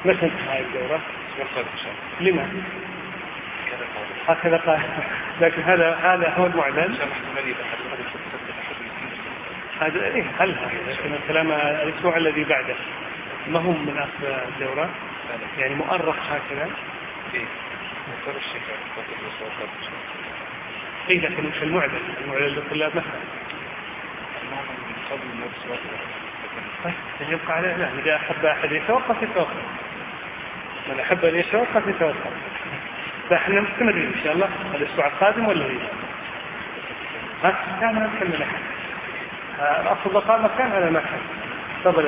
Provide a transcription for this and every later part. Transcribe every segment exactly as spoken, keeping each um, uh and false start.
متى انتهى الدورة؟ لما؟ هكذا قال، لكن هذا هذا هو المعلن. هذا إيه هل هذا لكن الكلام الأسبوع الذي بعده ما هو من أصل الدورة، يعني مؤرخ هكذا. إيه لكن مش المعلن، المعلن للطلاب مثلا. طيب يبقى على لا، إذا أحب أحد يتوقف يتوقف، من أحب أن يتوقف يتوقف. فإحنا مستمرين إن شاء الله الأسبوع القادم ولا هي؟ ها؟ كان نتكلم أحد. الأصل بقاء مكان على مكان. تفضل.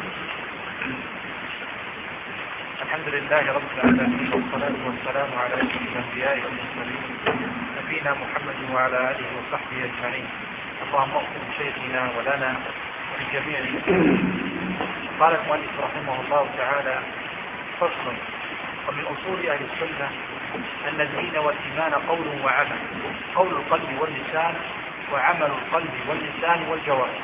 الحمد لله رب العالمين والصلاة والسلام على أشرف الأنبياء والمرسلين نبينا محمد وعلى آله وصحبه أجمعين. اللهم اغفر لشيخنا ولنا ولجميع المسلمين. قال المؤلف رحمه الله تعالى: فصل. ومن أصول أهل السنة أن الدين والإيمان قول وعمل، قول القلب واللسان، وعمل القلب واللسان والجوارح.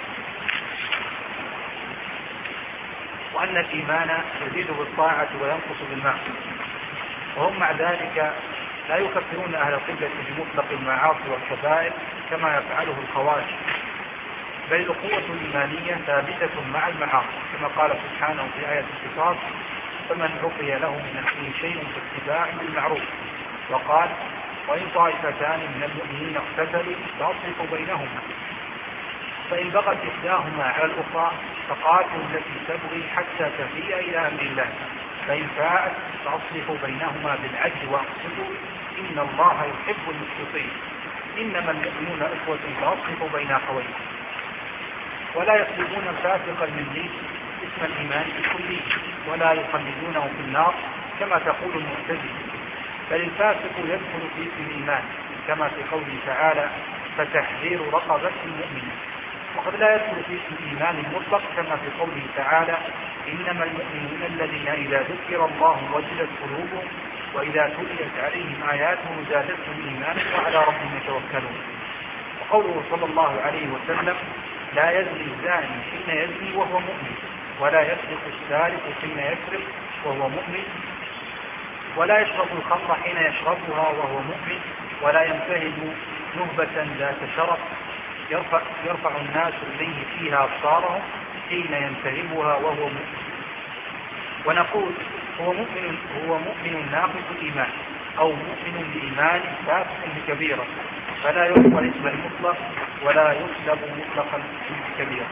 وأن الإيمان يزيد بالطاعة وينقص بالمعصية، وهم مع ذلك لا يكفرون أهل القبلة بمطلق المعاصي والكبائر كما يفعله الخوارج، بل القوة الإيمانية ثابتة مع المعاصي كما قال سبحانه في آية القصاص: فمن عفي له من أخيه شيء فاتباع بالمعروف. وقال: وإن طائفتان من المؤمنين اقتتلوا فأصلحوا بينهما، فإن بغت إحداهما على الأخرى فقاتلوا التي تبغي حتى تفيء إلى أمر الله، فإن فاءت فأصلحوا بينهما بالعدل واقسطوا إن الله يحب المقسطين، إنما المؤمنون إخوة فأصلحوا بين أخويكم. ولا يطلبون الفاسق الملي اسم الإيمان الكلي ولا يخلدونه في النار كما تقول المعتزلة، بل الفاسق يدخل في اسم الإيمان كما في قوله تعالى: فتحرير رقبة مؤمنة. وقد لا يدخل في اسم الإيمان المطلق كما في قوله تعالى: إنما المؤمنون الذين إذا ذكر الله وجلت قلوبهم وإذا تليت عليهم آياته زادتهم إيمانا وعلى ربهم يتوكلون. وقوله صلى الله عليه وسلم: لا يزني الزاني حين يزني وهو مؤمن، ولا يسرق السارق حين يسرق وهو مؤمن، ولا يشرب الخمر حين يشربها وهو مؤمن، ولا ينتهب نهبة ذات شرف يرفع, يرفع الناس إليه فيها أبصارهم حين ينتهبها وهو مؤمن. ونقول: هو مؤمن, هو مؤمن ناقص الإيمان أو مؤمن بإيمان فاسق بكبيرة، فلا يقبل اسم المطلق ولا يسلب مطلقا بكبيرة.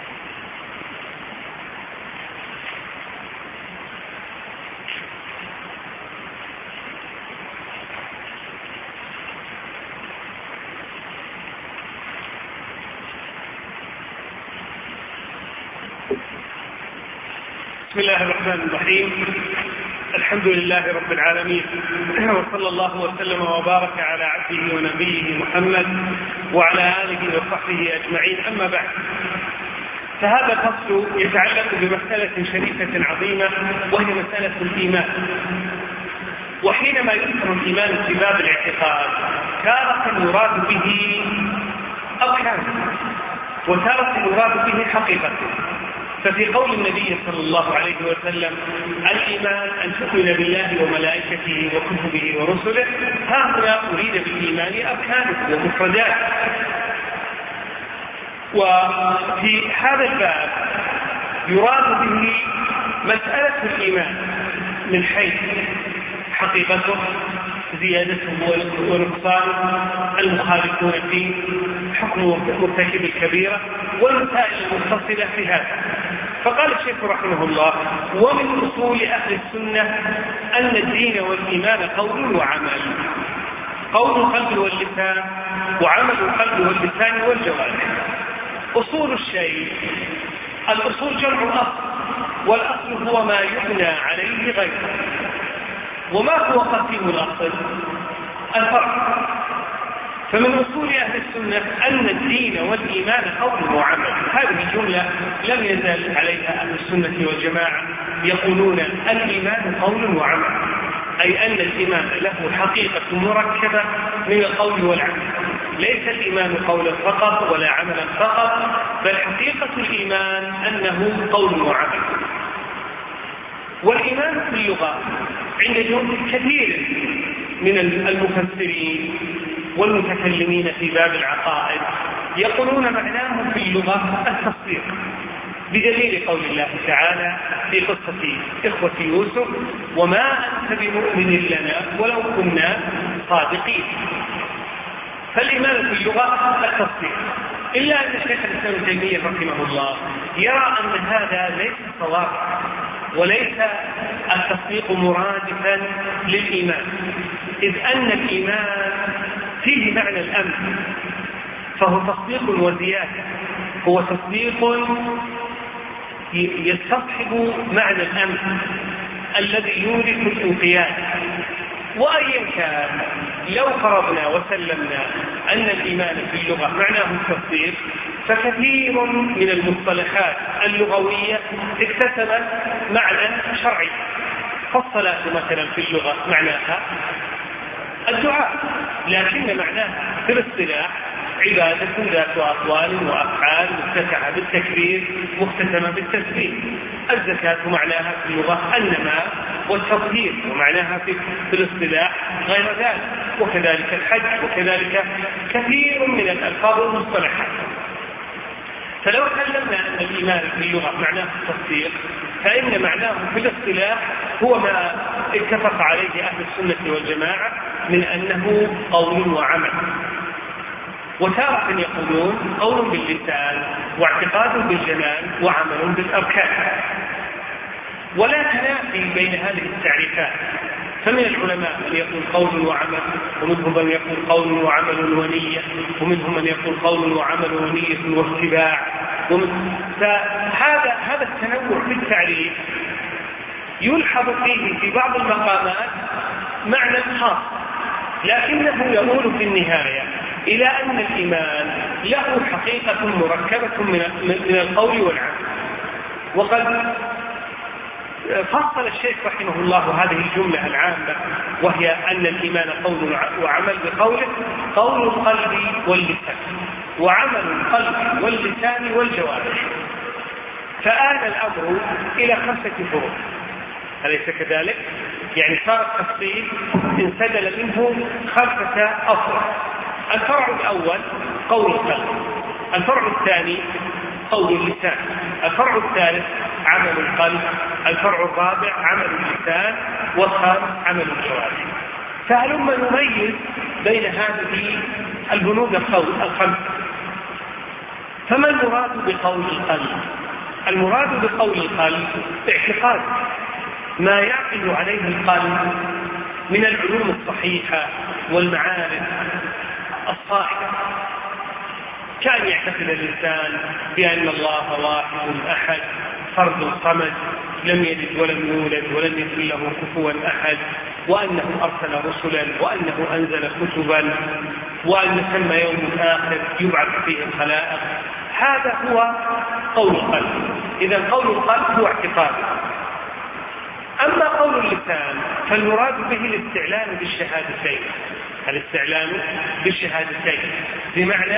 بسم الله الرحمن الرحيم. الحمد لله رب العالمين، وصلى الله وسلم وبارك على عبده ونبيه محمد وعلى آله وصحبه أجمعين. أما بعد، فهذا الفصل يتعلق بمسألة شريفة عظيمة وهي مسألة الإيمان. وحينما يذكر الإيمان في باب الاعتقاد تارة يراد به أركان وتارة يراد به حقيقة. ففي قول النبي صلى الله عليه وسلم: الإيمان أن تؤمن بالله وملائكته وكتبه ورسله، ها هنا أريد بالإيمان أركانه ومفردات. وفي هذا الباب يراد به مسألة الإيمان من حيث حقيقته، زيادته ونقصانه، المخالفون فيه، حكم مرتكب الكبيرة، والمسائل المتصلة في هذا. فقال الشيخ رحمه الله: ومن أصول أهل السنة أن الدين والإيمان قول وعمل، قول القلب واللسان وعمل القلب واللسان والجوارح. أصول الشيء، الأصول جمع أصل، والأصل هو ما يبنى عليه غيره. وما هو قسيم الأصل؟ الفرق. فمن أصول أهل السنة أن الدين والإيمان قول وعمل. هذه جملة لم يزال عليها أهل السنة والجماعة، يقولون الإيمان قول وعمل، أي أن الإيمان له حقيقة مركبة من القول والعمل، ليس الإيمان قولا فقط ولا عملا فقط، بل حقيقة الإيمان أنه قول وعمل. والإيمان في اللغة عند كثير من المفسرين والمتكلمين في باب العقائد يقولون معناه في اللغة التصديق، بدليل قول الله تعالى في قصة إخوة يوسف: وما أنت بمؤمن لنا ولو كنا صادقين. فالإيمان في اللغة التصديق، إلا أن الشيخ الإسلام ابن تيمية رحمه الله يرى أن هذا ليس صواب، وليس التصديق مرادفا للإيمان، إذ أن الإيمان فيه معنى الأمن، فهو تصديق وزيادة، هو تصديق يستصحب معنى الأمن الذي يورث الانقياد. وأيا كان، لو فرضنا وسلمنا أن الإيمان في اللغة معناه التصديق، فكثير من المصطلحات اللغوية اكتسبت معنى شرعي. فالصلاة مثلا في اللغة معناها الدعاء، لكن معناها في الاصطلاح عبادة ذات أقوال وأفعال مفتتحة بالتكبير مختتمة بالتسبيح. الزكاة معناها في اللغة النماء والتطهير، ومعناها في, في الاصطلاح غير ذلك، وكذلك الحج، وكذلك كثير من الألفاظ والمصطلحات. فلو سلمنا أن الإيمان في اللغة معناه التصديق، فإن معناه في الاصطلاح هو ما اتفق عليه أهل السنة والجماعة من أنه قول وعمل. وتارة يقولون قول باللسان واعتقاد بالجنان وعمل بالأركان، ولا تنافي بين هذه التعريفات. فمن العلماء من يقول قول وعمل، ومنهم من يقول قول وعمل ونية، ومنهم من يقول قول وعمل ونية واتباع. ومن... فهذا هذا التنوع في التعريف يلحظ فيه في بعض المقامات معنى خاص، لكنه يقول في النهاية إلى أن الإيمان له حقيقة مركبة من القول والعمل. وقد فصل الشيخ رحمه الله هذه الجملة العامة، وهي أن الإيمان قول وعمل، بقوله: قول القلب واللسان، وعمل القلب واللسان والجوارح. فآل الأمر إلى خمسة فروع، أليس كذلك؟ يعني صار التفصيل انسدل منه خمسة أفرع. الفرع الأول قول القلب، الفرع الثاني قول اللسان، الفرع الثالث عمل القلب، الفرع الرابع عمل اللسان، والخامس عمل الجوارح. فهلما نميز بين هذه البنود الخمسة. فما المراد بقول القلب؟ المراد بقول القلب اعتقاد ما يعقد عليه القلب من العلوم الصحيحة والمعارف الصائبة، كان يعتقد الإنسان بأن الله واحد أحد فرد صمد لم يلد ولم يولد ولم يكن له كفوا أحد، وأنه أرسل رسلا، وأنه أنزل كتبا، وأن ثم يوم آخر يبعث فيه الخلائق. هذا هو قول القلب. إذا قول القلب هو اعتقاد. أما قول اللسان فالمراد به الاستعلان بالشهادتين، الاستعلان بالشهادتين بمعنى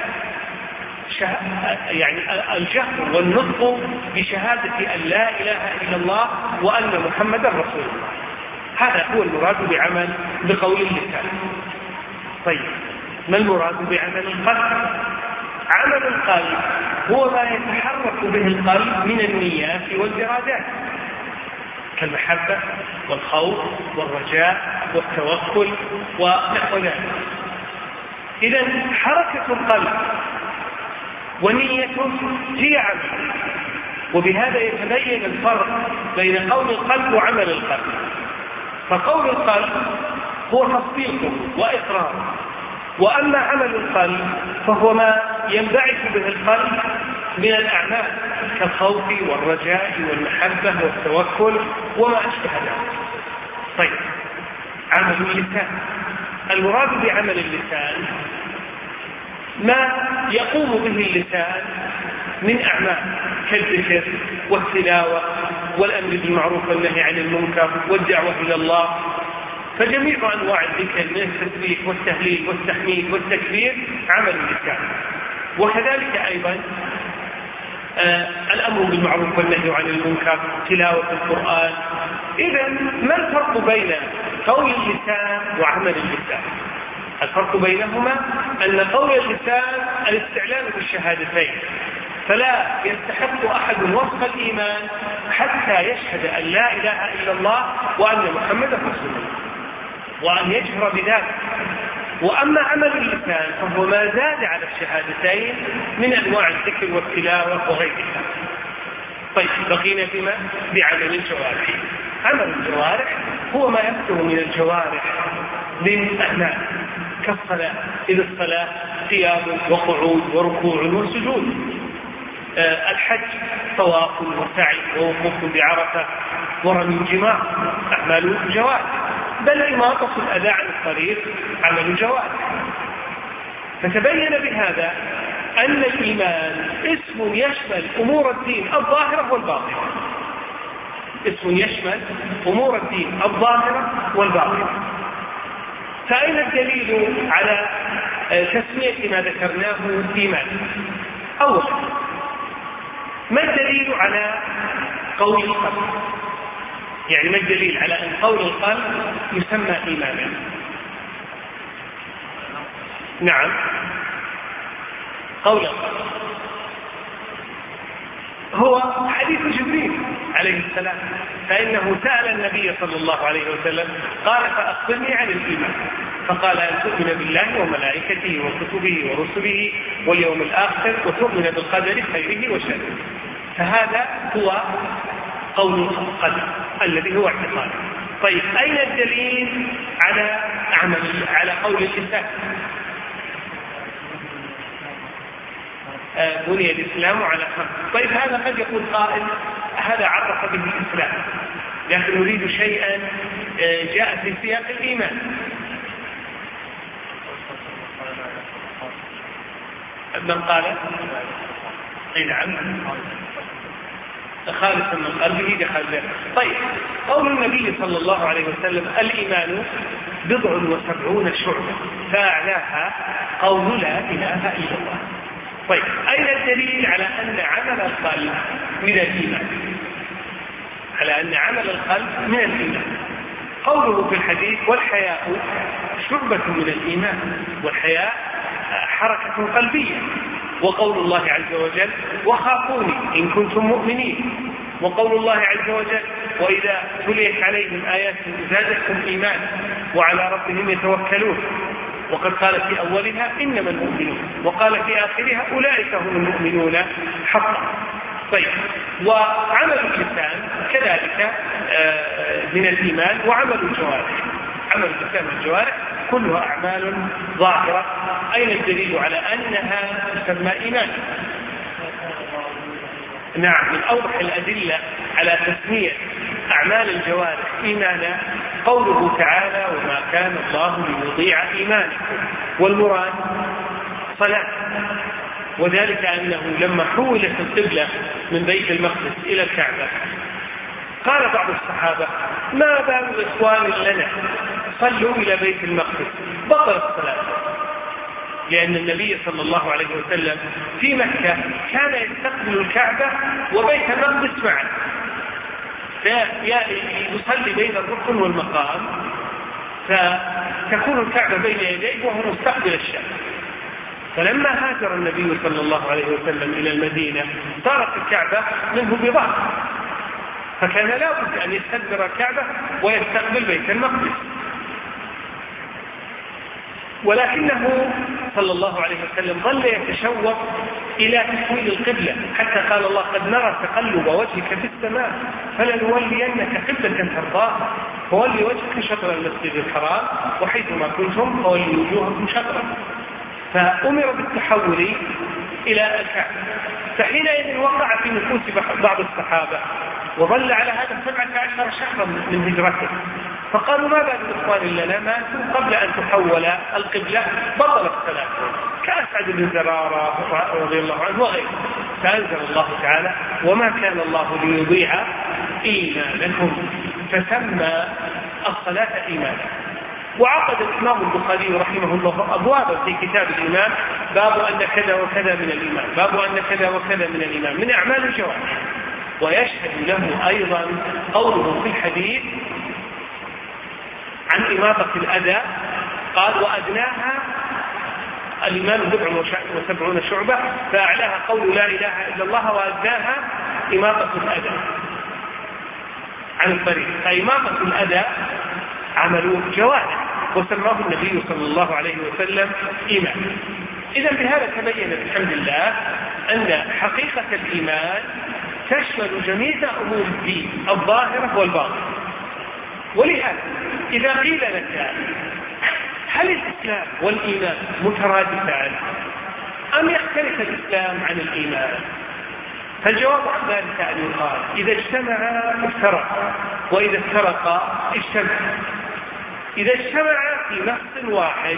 شه... يعني الجهر والنطق بشهادة أن لا إله إلا الله وأن محمدا رسول الله. هذا هو المراد بعمل بقول اللسان. طيب، ما المراد بعمل القلب؟ عمل القلب هو ما يتحرك به القلب من النيات والإرادات، كالمحبة والخوف والرجاء والتوكل ونحو ذلك. إذن حركة القلب ونيته هي عمل، وبهذا يتبين الفرق بين قول القلب وعمل القلب. فقول القلب هو تصديق وإقرار، وأما عمل القلب فهو ما ينبعث به القلب من الأعمال كالخوف والرجاء والمحبة والتوكل وما أشبه ذلك. طيب، عمل اللسان، المراد بعمل اللسان ما يقوم به اللسان من أعمال كالذكر والتلاوة والأمر بالمعروف والنهي عن المنكر والدعوة إلى الله. فجميع أنواع الذكر من التسبيح والتهليل والتحميد والتكبير عمل اللسان. وكذلك أيضا آه الأمر بالمعروف والنهي عن المنكر، تلاوة القرآن. إذا ما الفرق بين قول اللسان وعمل اللسان؟ الفرق بينهما أن قول اللسان الاستعلان بالشهادتين، فلا يستحق أحد وصف الإيمان حتى يشهد أن لا إله إلا الله وأن محمدا رسول الله وأن يجهر بذلك. وأما عمل اللسان فهو ما زاد على الشهادتين من أنواع الذكر والتلاوة وغيرها. طيب بقينا فيما بعمل الجوارح. عمل الجوارح هو ما يكثر من الجوارح من أعمال كالصلاة، إذا الصلاة قيام وقعود وركوع وسجود، أه الحج طواف وسعي ووقوف بعرفة ورمي الجمار، أعمال الجوارح. بل إماطة الأذى عن الطريق عمل الجوارح. فتبين بهذا أن الإيمان اسم يشمل أمور الدين الظاهرة والباطنة، اسم يشمل أمور الدين الظاهرة والباطنة. فأين الدليل على تسمية ما ذكرناه إيمان؟ أولا، ما الدليل على قول القلب؟ يعني ما الدليل على أن قول القلب يسمى إيمانا؟ نعم، قول القلب هو حديث جبريل عليه السلام، فإنه سأل النبي صلى الله عليه وسلم قال فأخبرني عن الإيمان، فقال أن تؤمن بالله وملائكته وكتبه ورسله واليوم الآخر وتؤمن بالقدر خيره وشره. فهذا هو قول القلب الذي هو اعتقاد. طيب أين الدليل على عمل على قول اللسان؟ آه بني الإسلام على خمس. طيب هذا قد يقول قائل هذا عرف به الإسلام، لكن نريد شيئا آه جاء في سياق الإيمان. من قال اي نعم خالصا من قلبه دخل به. طيب قول النبي صلى الله عليه وسلم الإيمان بضع وسبعون شعبة فأعلاها قول لا إله إلا الله. طيب أين الدليل على أن عمل القلب من الإيمان؟ على أن عمل القلب من الإيمان قوله في الحديث والحياء شعبة من الإيمان، والحياء حركة قلبية. وقول الله عز وجل وخافوني إن كنتم مؤمنين، وقول الله عز وجل وإذا تليت عليهم آيات زادتهم إيمانا وعلى ربهم يتوكلون. وقد قال في أولها إنما المؤمنون، وقال في آخرها أولئك هم المؤمنون حقا. طيب وعمل اللسان كذلك من الإيمان، وعمل الجوارح، عمل اللسان والجوارح كلها أعمال ظاهرة. أين الدليل على أنها تسمى إيمان؟ نعم، من أوضح الأدلة على تسمية أعمال الجوارح إيمانا قوله تعالى وما كان الله ليضيع إيمانكم، والمراد صلاة. وذلك أنه لما حولت القبلة من بيت المقدس إلى الكعبة قال بعض الصحابة ما بال الإخوان لنا صلوا إلى بيت المقدس، بطل الصلاة، لأن النبي صلى الله عليه وسلم في مكة كان يستقبل الكعبة وبيت المقدس معا، فيصلي بين الركن والمقام، فتكون الكعبة بين يديه وهو مستقبل الشام. فلما هاجر النبي صلى الله عليه وسلم إلى المدينة صارت الكعبة منه بظهر، فكان لا بد أن يستدبر الكعبة ويستقبل بيت المقدس. ولكنه صلى الله عليه وسلم ظل يتشوق إلى تحويل القبلة، حتى قال الله قد نرى تقلب وجهك في السماء فلنولينك قبلة ترضاها فولي وجهك شطر المسجد الحرام وحيثما كنتم فولي وجوهكم شطرا. فأمر بالتحول إلى الكعبة. فحينئذ وقع في نفوس بعض الصحابة، وظل على هذا سبعة عشر شهرا من هجرته، فقالوا ما بال الإخوان لنا ماتوا قبل أن تحول القبلة بطل الصلاة، كأسعد بن زرارة رضي الله عنه وغيره. فأنزل الله تعالى وما كان الله ليضيع إيمانكم، فسمى الصلاة إيمانا. وعقد الإمام البخاري رحمه الله أبوابا في كتاب الإيمان باب أن كذا وكذا من الإيمان، باب أن كذا وكذا من الإيمان من أعمال الجوارح. ويشهد له أيضا قوله في الحديث عن إماطة الأذى، قال وأدناها الإيمان بضع وسبعون شعبة، فأعلاها قول لا إله إلا الله، وأدناها إماطة الأذى عن الطريق. فإماطة الأذى عمل جوارح، وسماه النبي صلى الله عليه وسلم إيمان. إذا بهذا تبين بحمد الله أن حقيقة الإيمان تشمل جميع أمور الدين الظاهرة والباطنة. ولهذا إذا قيل لك هل الإسلام والإيمان مترادفان أم يختلف الإسلام عن الإيمان؟ فالجواب عن ذلك أن يقال إذا اجتمعا افترقا، وإذا افترقا اجتمعا. إذا اجتمعا في نص واحد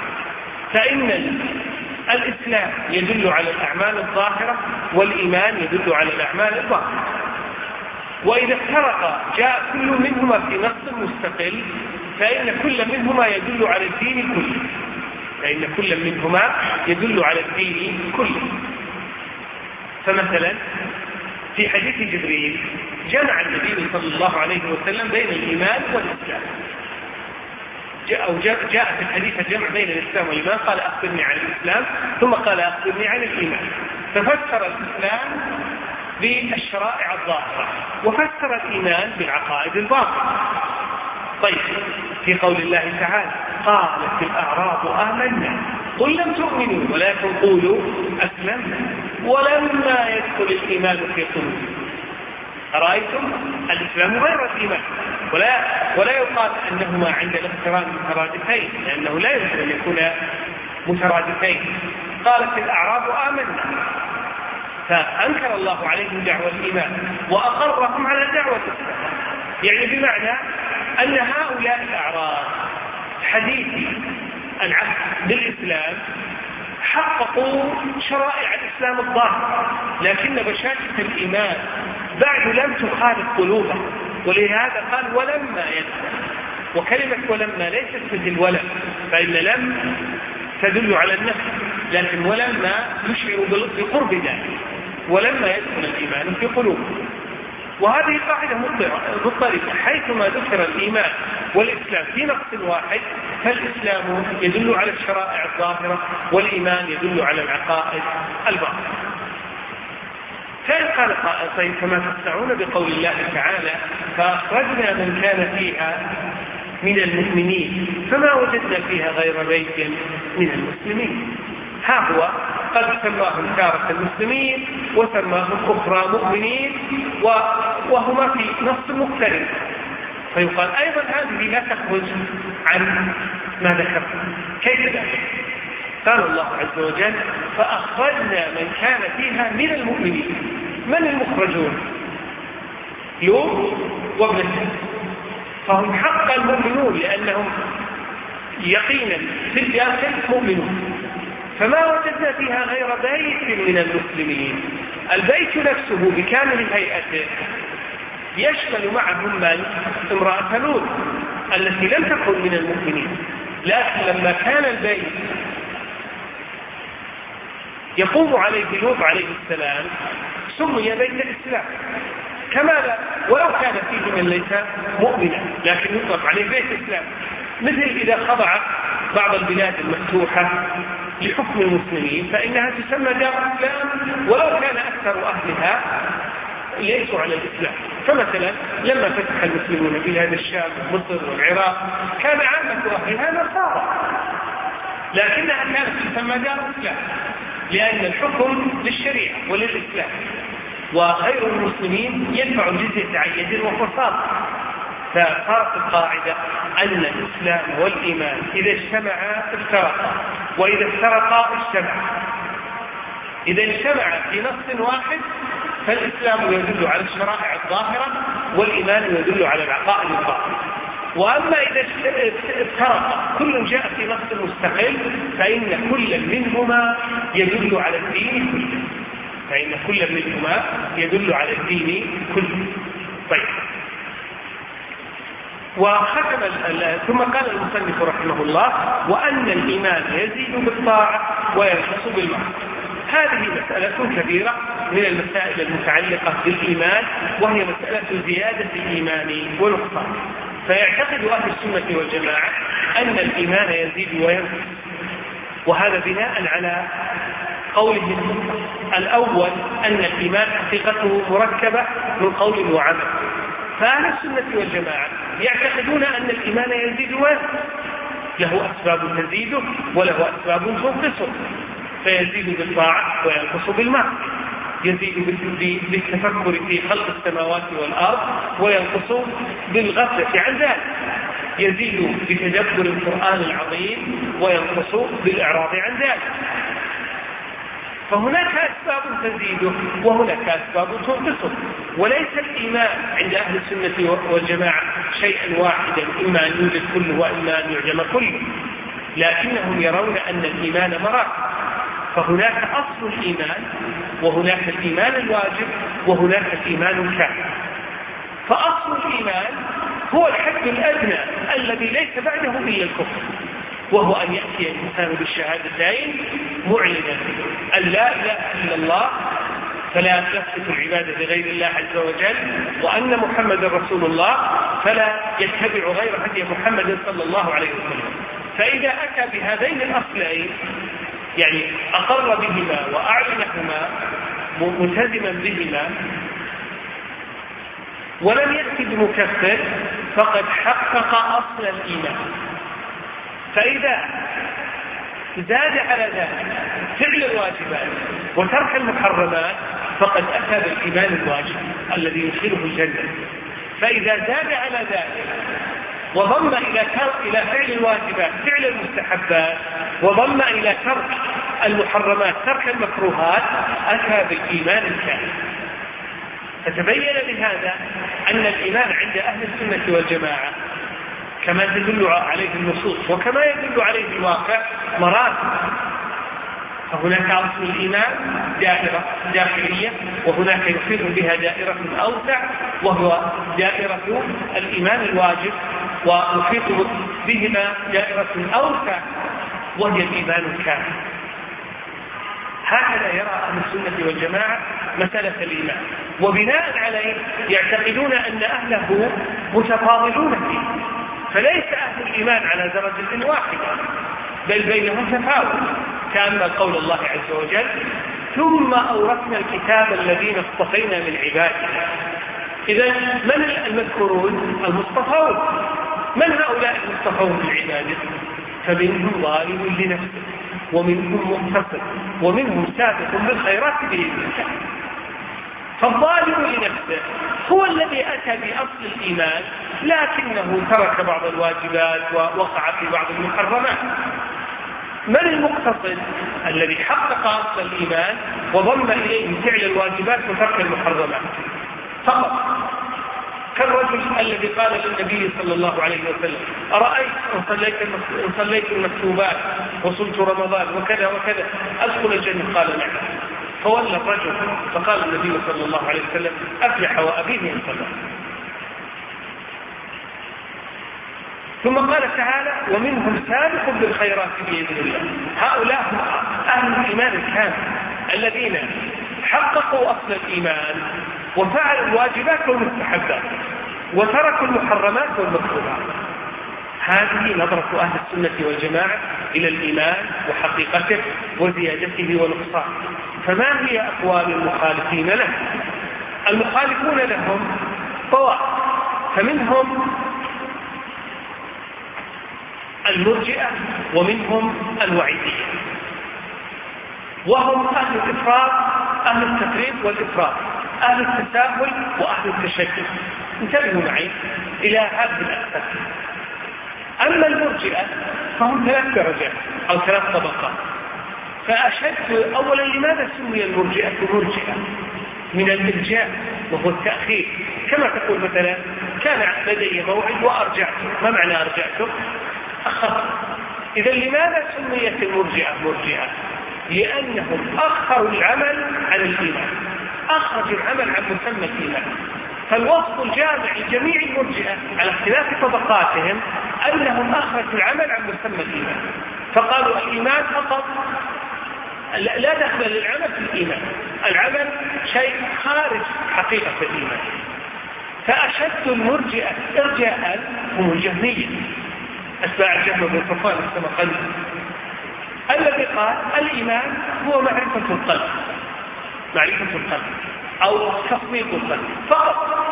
فإن الإسلام يدل على الأعمال الظاهرة والإيمان يدل على الأعمال الباطنة. وإذا افترقا جاء كل منهما في نص مستقل فإن كل منهما يدل على الدين كله، فإن كل منهما يدل على الدين كله. فمثلا في حديث جبريل جمع النبي صلى الله عليه وسلم بين الإيمان والإسلام، أو جاء في الحديث الجمع بين الإسلام والإيمان، قال أخبرني عن الإسلام ثم قال أخبرني عن الإيمان، ففسر الإسلام بالشرائع الظاهرة وفسر الإيمان بالعقائد الباطنة. طيب في قول الله تعالى قالت الأعراب آمنا قل لم تؤمنوا ولكن قولوا أسلمنا ولما يدخل الإيمان في قلوبكم. أرأيتم الإسلام غير الإيمان، ولا, ولا يقال أنهما عند الاقتران مترادفين، لأنه لا يمكن أن يكون مترادفين. قالت الأعراب آمنا، فأنكر الله عليهم دعوة الإيمان وأقرهم على دعوة الإسلام، يعني بمعنى أن هؤلاء الأعراب حديثي العهد بالإسلام حققوا شرائع الإسلام الظاهرة، لكن بشاشة الإيمان بعد لم تخالف قلوبهم، ولهذا قال ولما يدخل. وكلمة ولما ليست مثل ولم، فإن لم تدل على النفس، لكن ولما يشعر بقرب ذلك، ولما يدخل الإيمان في قلوبهم. وهذه قاعدة مضطردة، حيثما ذكر الإيمان والإسلام في نص واحد فالإسلام يدل على الشرائع الظاهرة والإيمان يدل على العقائد الباطنة. فإن قال قائل طيب فما تصنعون بقول الله تعالى فأخرجنا من كان فيها من المؤمنين فما وجدنا فيها غير بيت من المسلمين؟ ها هو قد سماهم تارة المسلمين وسماهم أخرى مؤمنين وهما في نص مختلف، فيقال أيضا هذه لا تخرج عن ما ذكر. كيف ذلك؟ قال الله عز وجل فأخرجنا من كان فيها من المؤمنين. من المخرجون؟ لوط وابنته، فهم حقا المؤمنون لأنهم يقينا في الداخل مؤمنون. فما وجدنا فيها غير بيت من المسلمين. البيت نفسه بكامل هيئته يشمل معهم من؟ امرأة لوط التي لم تكن من المؤمنين، لكن لما كان البيت يقوم عليه لوط عليه السلام سمي بيت الإسلام. كما لا ولو كان فيه من ليس مؤمنا لكن يطلق عليه بيت الإسلام، مثل إذا خضع بعض البلاد المفتوحة لحكم المسلمين فإنها تسمى دار الإسلام ولو كان أكثر أهلها ليسوا على الإسلام. فمثلا لما فتح المسلمون بلاد الشام ومصر والعراق كان عامة أهلها نصارى، لكنها كانت تسمى دار الإسلام لأن الحكم للشريعة وللإسلام، وغير المسلمين يدفع الجزية عن يد وفصال. فصارت القاعدة أن الإسلام والإيمان إذا اجتمعا افترقا، وإذا افترقا اجتمعا. إذا اجتمعا في نص واحد فالإسلام يدل على الشرائع الظاهرة والإيمان يدل على العقائد الباطنة. وأما إذا افترقا كل جاء في نص مستقل فإن كل منهما يدل على الدين كله، فإن كل منهما يدل على الدين كله. طيب وختم ثم قال المصنف رحمه الله: وأن الإيمان يزيد بالطاعة وينقص بالمعصية. هذه مسألة كبيرة من المسائل المتعلقة بالإيمان، وهي مسألة زيادة الإيمان ونقصانه. فيعتقد أهل السنة والجماعة أن الإيمان يزيد وينقص، وهذا بناء على قولهم الأول أن الإيمان حقيقته مركبة من قول وعمل. فأهل السنة والجماعة يعتقدون أن الإيمان يزيد وينقص، له أسباب تزيده وله أسباب تنقصه، فيزيد بالطاعة وينقص بالمعصية. يزيد بالتفكر في خلق السماوات والأرض وينقص بالغفلة عن ذلك. يزيد بتدبر القرآن العظيم وينقص بالإعراض عن ذلك. فهناك أسباب تزيده وهناك أسباب تنقصه، وليس الإيمان عند أهل السنة والجماعة شيئا واحدا، إما أن يوجد كله وإما أن يعجم كله، لكنهم يرون أن الإيمان مراتب. فهناك أصل الإيمان، وهناك الإيمان الواجب، وهناك الإيمان الكامل. فأصل الإيمان هو الحد الأدنى الذي ليس بعده إلا الكفر، وهو أن يأتي الإنسان بالشهادتين معلنا أن لا إله إلا الله، فلا يثبت العبادة لغير الله عز وجل، وأن محمد رسول الله، فلا يتبع غير هدي محمد صلى الله عليه وسلم. فإذا أتى بهذين الأصلين، يعني أقر بهما وأعلنهما ملتزما بهما ولم يأتي بمكفر، فقد حقق أصل الإيمان. فإذا زاد على ذلك فعل الواجبات وترك المحرمات، فقد أتى بالإيمان الواجب الذي يدخله الجنة. فإذا زاد على ذلك وضم إلى إلى فعل الواجبات فعل المستحبات، وضم إلى ترك المحرمات ترك المكروهات، أتى بالإيمان الكامل. فتبين بهذا أن الإيمان عند أهل السنة والجماعة كما تدل عليه النصوص وكما يدل عليه الواقع مراتب. فهناك أصل الإيمان دائرة داخلية، وهناك يحيط بها دائرة أوسع وهو دائرة الإيمان الواجب، ويحيط بهما دائرة أوسع وهي الإيمان الكامل. هكذا يرى أهل السنة والجماعة مسألة الإيمان، وبناء عليه يعتقدون أن أهله متفاضلون فيه. فليس أهل الإيمان على درجة واحدة، بل بينهم تفاوت، كما قول الله عز وجل: ثم أورثنا الكتاب الذين اصطفينا من عبادنا. إذا من المذكورون؟ المصطفون. من هؤلاء المصطفون من عباده؟ فمنهم ظالم لنفسه، ومنهم مقتصد، ومنهم سابق بالخيرات بإذن الله. فالظالم لنفسه هو الذي أتى بأصل الإيمان، لكنه ترك بعض الواجبات ووقع في بعض المحرمات. من المقتصد؟ الذي حقق أصل الإيمان وضم إليه فعل الواجبات وترك المحرمات فقط. كالرجل الذي قال للنبي صلى الله عليه وسلم: أرأيت إن صليت إن صليت المكتوبات وصلت رمضان وكذا وكذا أدخل الجنة؟ قال: نعم. فولى الرجل فقال النبي صلى الله عليه وسلم: أفلح وأبيه إن صلى. ثم قال تعالى: ومنهم سابق بالخيرات بإذن الله. هؤلاء هم أهل الإيمان الكامل الذين حققوا أصل الإيمان وفعلوا الواجبات والمستحبات وتركوا المحرمات والمكروهات. هذه نظرة أهل السنة والجماعة إلى الإيمان وحقيقته وزيادته ونقصانه. فما هي أقوال المخالفين له؟ المخالفون لهم طوائف، فمنهم المرجئة ومنهم الوعيدية، وهم أهل الإفراط، أهل التفريط والإفراط، أهل التساهل وأهل التشدد. انتبهوا معي إلى هذه الأسباب. أما المرجئة فهم ثلاث درجات أو ثلاث طبقات. فأشد أولا، لماذا سمي المرجئة مرجئة؟ من الإرجاء وهو التأخير، كما تقول مثلا: كان لدي موعد وأرجعته. ما معنى أرجعته؟ أخر. إذا لماذا سميت المرجئة مرجئة؟ لأنهم أخروا العمل عن الإيمان، أخرجوا العمل عن مسمى الإيمان. فالوصف الجامع لجميع المرجئة على اختلاف طبقاتهم أنهم أخرجوا العمل عن مسمى الإيمان، فقالوا الإيمان فقط لا دخل للعمل في الإيمان، العمل شيء خارج حقيقة الإيمان. فأشد المرجئة إرجاء هم الجهمية أتباع الجهم بن صفوان السمقندي الذي قال الإيمان هو معرفة القلب، معرفة القلب أو تصديق القلب فقط.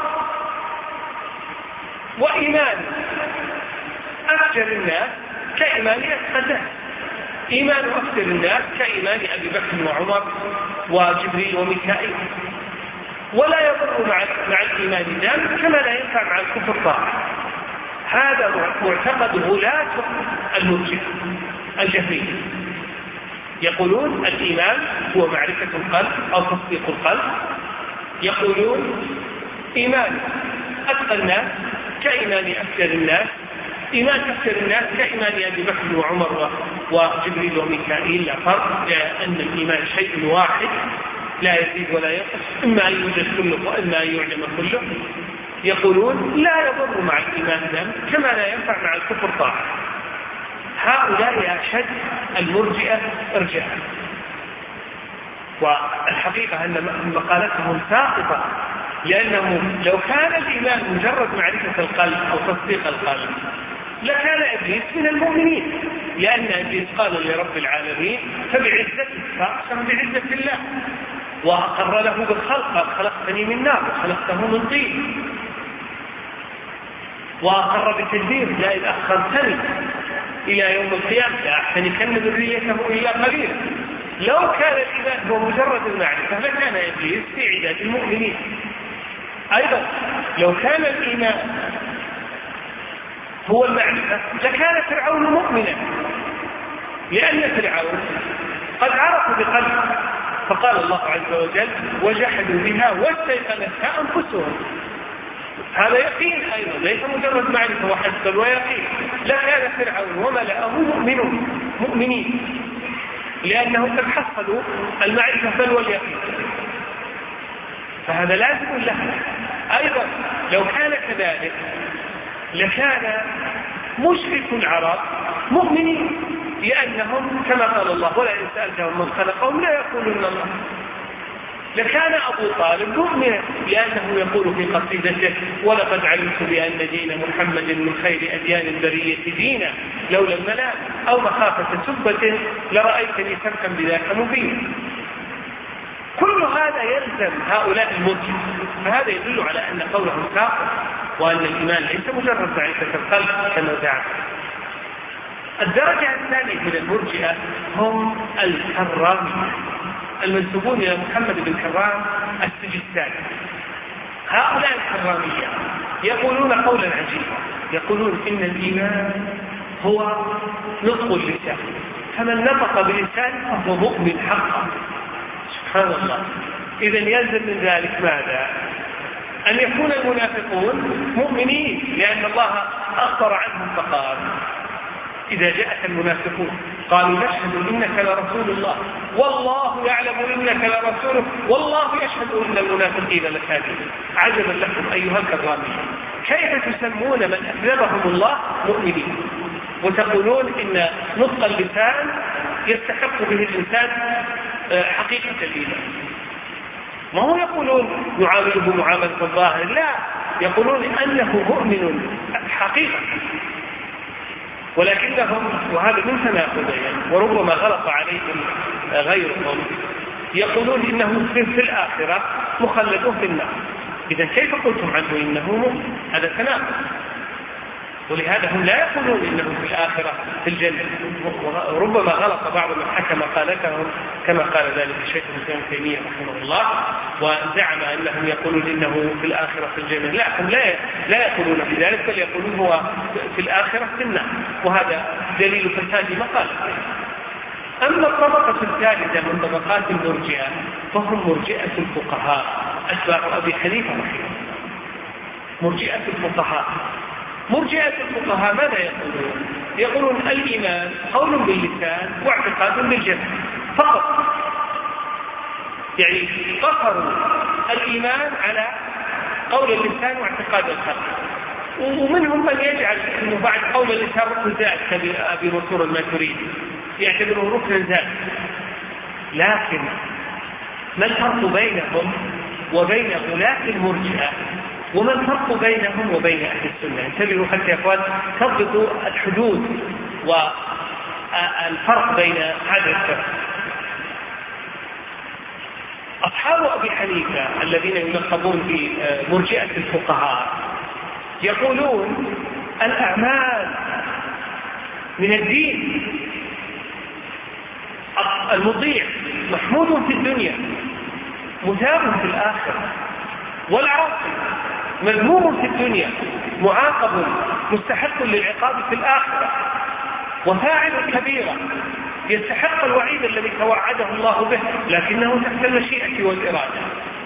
وإيمان أفجر الناس كإيمان أتقى، إيمان أفجر الناس كإيمان أبي بكر وعمر وجبريل وميكائيل، ولا يضر مع مع الإيمان ذلك كما لا ينفع مع الكفر طاعة. هذا معتقد غلاة المرجئة الجهمية، يقولون الإيمان هو معرفة القلب أو تصديق القلب، يقولون إيمان أتقى الناس كإيمان أفجر الناس، إيمان أفجر الناس كإيمان أبي بكر وعمر وجبريل وميكائيل، لا فرق، لأن الإيمان شيء واحد لا يزيد ولا ينقص، إما أن يوجد كله وإما أن يعلم كله. يقولون لا يضر مع الإيمان ذنب كما لا ينفع مع الكفر طاعة. هؤلاء أشد المرجئة إرجاء، والحقيقة أن مقالتهم ساقطة، لأنه لو كان الإيمان مجرد معرفة القلب أو تصديق القلب لكان إبليس من المؤمنين، لأن إبليس قال لرب العالمين فبعزتك فأقسم بعزة الله، وأقر له بالخلق خلقتني من نار وخلقته من طين، وأقر بتدبير لئن أخرتني إلى يوم القيامة لأحتنكن ذريته إلا قليلا. لو كان الإيمان هو مجرد المعرفة لكان إبليس في عداد المؤمنين. أيضا لو كان الإيمان هو المعرفة لكان فرعون مؤمنا، لأن فرعون قد عرفوا بقلبه، فقال الله عز وجل وجحدوا بها واستيقنتها أنفسهم، هذا يقين أيضا ليس مجرد معرفة وحسب ويقين. لكان فرعون وملأه مؤمنون مؤمنين لأنهم قد حصلوا المعرفة بل واليقين، فهذا لازم له. أيضا لو كان كذلك لكان مشرك العرب مؤمنين، لأنهم كما قال الله ولئن سألتهم من خلقهم لا يقولون الله. لكان أبو طالب مؤمنا، لأنه يقول في قصيدته ولقد علمت بأن دين محمد من خير أديان البرية دينا لولا الملام أو مخافة سبة لرأيتني سمكا بذاك مبينا. كل هذا يلزم هؤلاء المرجئة، فهذا يدل على أن قولهم ساقط، وأن الإيمان ليس مجرد معرفة القلب كما زعم. الدرجة الثانية من المرجئة هم الكرامية المنسوبون إلى محمد بن كرام السجستاني. هؤلاء الكرامية يقولون قولا عجيبا، يقولون إن الإيمان هو نطق اللسان، فمن نطق بلسانه فهو مؤمن حقا. سبحان الله. إذن يلزم من ذلك ماذا؟ أن يكون المنافقون مؤمنين، لأن الله أخبر عنهم فقال إذا جاءك المنافقون قالوا نشهد إنك لرسول الله والله يعلم إنك لرسوله والله يشهد إن المنافقين لكاذبون. عجبا لكم أيها الكرامين، كيف تسمون من أكذبهم الله مؤمنين وتقولون إن نطق اللسان يستحق به الإنسان حقيقة الإيمان؟ ما هو يقولون نعامله معاملة الظاهر، لا، يقولون أنه مؤمن حقيقة، ولكنهم وهذا من تناقضين وربما غلط عليهم غيرهم يقولون إنه في الآخرة مخلدون في النار. إذا كيف قلتم عنه إنه مؤمن؟ هذا تناقض. ولهذا هم لا يقولون إنهم في الآخرة في الجنة، وربما غلط بعض من حكم قالتهم كما قال ذلك الشيخ ابن تيمية رحمه الله، وزعم أنهم يقولون إنه في الآخرة في الجنة. لا، هم لا لا يقولون بذلك، بل يقولون هو في الآخرة في النار، وهذا دليل فساد مقال. أما الطبقة الثالثة من طبقات المرجئة فهم مرجئة الفقهاء أتباع أبي حنيفة رحمه الله. مرجئة الفقهاء مرجئة الفقهاء ماذا يقولون؟ يقولون الإيمان قول باللسان واعتقاد بالجسد فقط، يعني قصروا الإيمان على قول اللسان واعتقاد القلب. ومنهم من يجعل انه بعد قول اللسان ركن زائد كأبي منصور الماتريدي، يعتبره ركنا زائد. لكن ما الفرق بينهم وبين غلاة المرجئة؟ وما الفرق بينهم وبين أهل السنة؟ انتبهوا حتى يا اخوان تضبطوا الحدود والفرق بين هذا الفرق. أصحاب أبي حنيفة الذين يلقبون بمرجئة الفقهاء يقولون الأعمال من الدين، المطيع محمود في الدنيا مثاب في الآخرة، والعاصي مذموم في الدنيا معاقب مستحق للعقاب في الآخرة، وفاعل كبيرة يستحق الوعيد الذي توعده الله به لكنه تحت المشيئة والإرادة.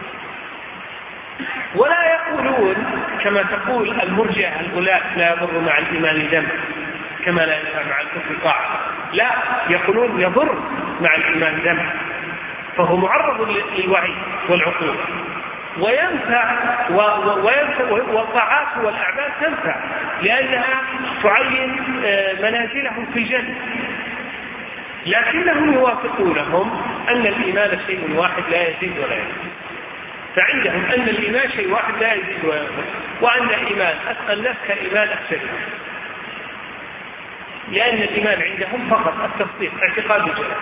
ولا يقولون كما تقول المرجئة الغلاة لا يضر مع الإيمان ذنب كما لا ينفع مع الكفر طاعة، لا، يقولون يضر مع الإيمان ذنب، فهو معرض للوعيد والعقوبة، وينفع والطاعات والأعمال تنفع لأنها تعين منازلهم في الجنة. لكنهم يوافقونهم أن الإيمان شيء واحد لا يزيد ولا ينقص، فعندهم أن الإيمان شيء واحد لا يزيد ولا ينقص، وأن الإيمان أثقل الناس كإيمان أكثر، لأن الإيمان عندهم فقط التصديق اعتقاد الجنة.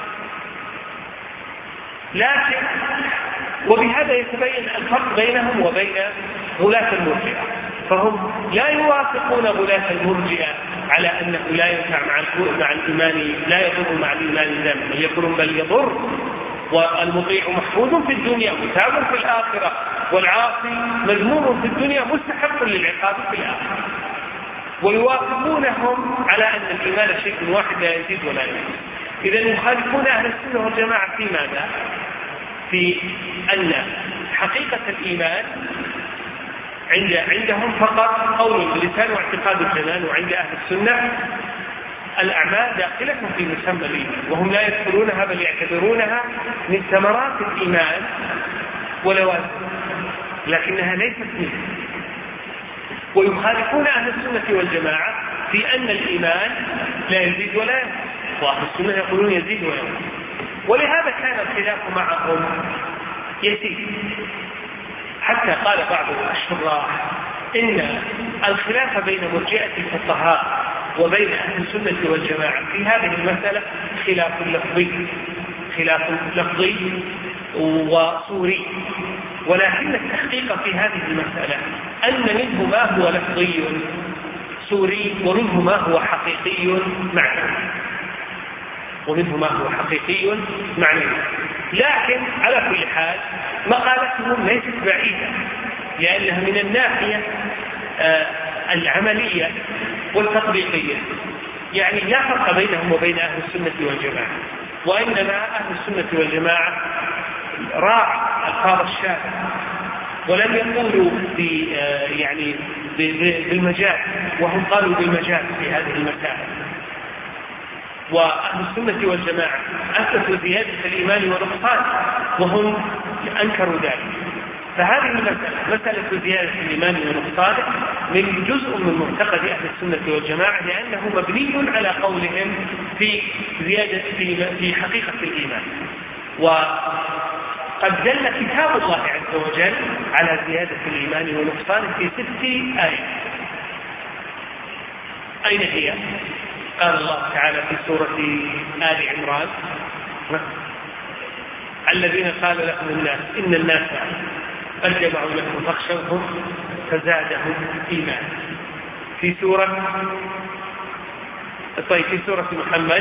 لكن وبهذا يتبين الفرق بينهم وبين غلاة المرجئة، فهم لا يوافقون غلاة المرجئة على أنه لا ينفع مع الإيمان، لا يضر مع الإيمان ذنب، بل يقولون بل يضر، والمطيع محمود في الدنيا مثاب في الآخرة، والعاصي مذموم في الدنيا مستحق للعقاب في الآخرة. ويوافقونهم على أن الإيمان شيء واحد لا يزيد ولا ينقص. إذا يخالفون أهل السنة والجماعة في ماذا؟ في أن حقيقة الإيمان عند عندهم فقط قول اللسان واعتقاد الجنان، وعند أهل السنة الأعمال داخلة في مسمى الإيمان، وهم لا يذكرونها بل يعتبرونها من ثمرات الإيمان ولوازم، لكنها ليست منه. ويخالفون أهل السنة والجماعة في أن الإيمان لا يزيد ولا ينقص، وأهل السنة يقولون يزيد ولا ينقص. ولهذا كان الخلاف معهم يزيد، حتى قال بعض الشراح إن الخلاف بين مرجئة الفقهاء وبين أهل السنة والجماعة في هذه المسألة خلاف لفظي، خلاف لفظي وصوري، ولكن التحقيق في هذه المسألة أن منه ما هو لفظي صوري ومنه ما هو حقيقي معنوي، ومنه ما هو حقيقي معنوي. لكن على كل حال مقالتهم ليست بعيدة، لأنها من الناحية آه العملية والتطبيقية، يعني لا فرق بينهم وبين أهل السنة والجماعة، وإنما أهل السنة والجماعة راعوا الفاظ الشارع ولم يقولوا ب آه يعني بالمجال، وهم قالوا بالمجال في هذه المسائل. وأهل السنة والجماعة أثبتوا زيادة الإيمان ونقصان وهم أنكروا ذلك. فهذه المسألة مسألة زيادة الإيمان ونقصانه من جزء من معتقد أهل السنة والجماعة، لأنه مبني على قولهم في زيادة في حقيقة الإيمان. وقد دل كتاب الله عز وجل على زيادة الإيمان ونقصانه في ست آيات. أين هي؟ قال الله تعالى في سورة آل عمران: الذين قال لهم الناس إن الناس قد جمعوا لكم فاخشوهم فزادهم إيمانا. في سورة طيب في سورة محمد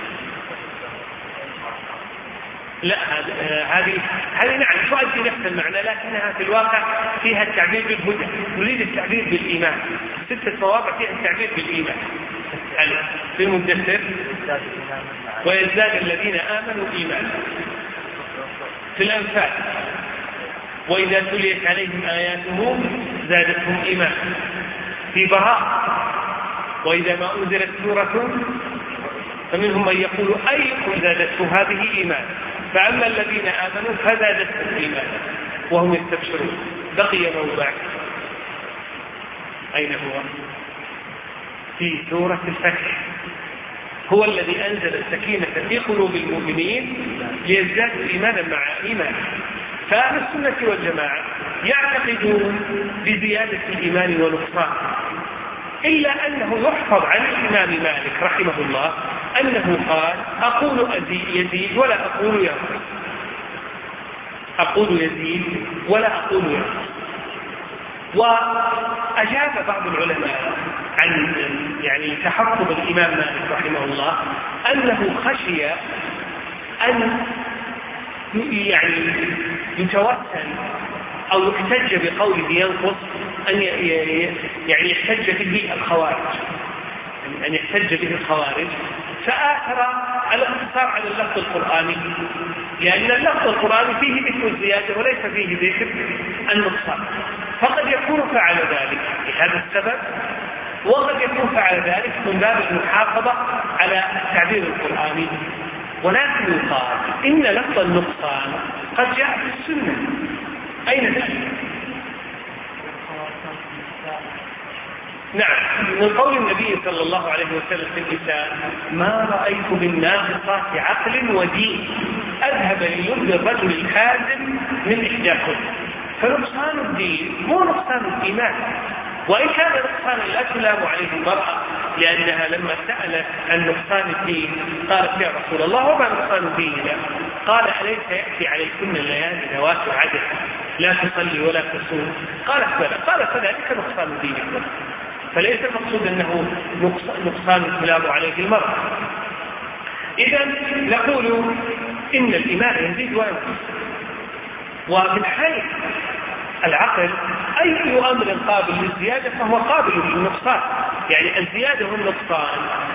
لا هذه هذه نعم تؤدي نفس المعنى، لكنها في الواقع فيها التعبير بالهدى، نريد التعبير بالإيمان. ستة مواضع فيها التعبير بالإيمان. في المدثر: ويزداد الذين آمنوا إيمانا. في الأنفال: وإذا تليت عليهم آياته زادتهم إيمانا. في براء: وإذا ما أنزلت سورة فمنهم من يقول أيكم زادته هذه إيمانا، فأما الذين آمنوا فزادتهم إيمانا وهم يستبشرون. بقي موضع، أين هو؟ في سورة الفتح. هو الذي أنزل السكينة في قلوب المؤمنين ليزدادوا إيمانا مع إيمان. فأهل السنة والجماعة يعتقدون بزيادة الإيمان ونقصان، إلا أنه يحفظ عن الإمام مالك رحمه الله أنه قال: أقول يزيد ولا أقول ينقص، أقول يزيد ولا أقول ينقص. وأجاب بعض العلماء عن يعني تحفظ الإمام مالك رحمه الله أنه خشي أن يعني يتوسل أو يحتج بقوله ينقص، أن يعني يحتج به الخوارج، أن يحتج به الخوارج، فآثر الاقتصار على اللفظ القرآني، لأن اللفظ القرآني فيه ذكر الزيادة وليس فيه ذكر النقصان، فقد يكون فعل ذلك لهذا السبب، وقد يكون فعل ذلك من باب المحافظة على التعبير القرآني. ولكن يقال إن لفظ النقصان قد جاء في السنة. أين ذلك؟ نعم، من قول النبي صلى الله عليه وسلم في النساء: ما رأيت بالناقصات عقل ودين أذهب للب الرجل الحازم من إحداكم. فنقصان الدين مو نقصان الإيمان، وإن كان نقصانا لا تلام عليه المرأة، لأنها لما سألت عن نقصان الدين قالت: يا رسول الله وما نقصان ديننا؟ قال: أليس يأتي عليكن الليالي ذوات عدد لا تصلي ولا تصوم؟ قالت: بلى. قال: فذلك نقصان دينكم. فليس المقصود أنه نقصان تلام عليه المرأة. إذن نقول إن الإيمان يزيد وينقص، ومن حيث العقل أي أمر قابل للزيادة فهو قابل للنقصان، يعني الزيادة والنقصان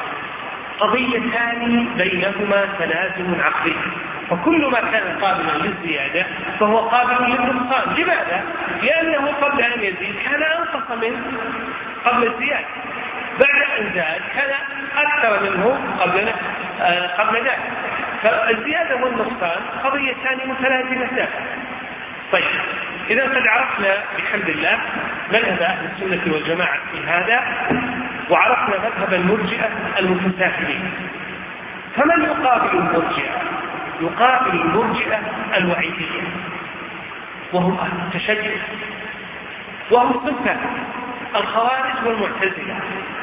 قضيتان بينهما تلازم عقلي، فكل ما كان قابلا للزيادة فهو قابل للنقصان. لماذا؟ لأنه قبل أن يزيد كان أنقص من قبل الزيادة، بعد أن زاد كان أكثر منه قبل آه قبل ذلك. فالزيادة والنقصان قضيتان متلازمتان. طيب، إذا قد عرفنا بحمد الله مذهب أهل السنة والجماعة في هذا، وعرفنا مذهب المرجئة المتساهلين. فمن يقابل المرجئة؟ يقابل المرجئة الوعيدية، وهم أهل التشدد، وهم صنفان: الخوارج والمعتزلة.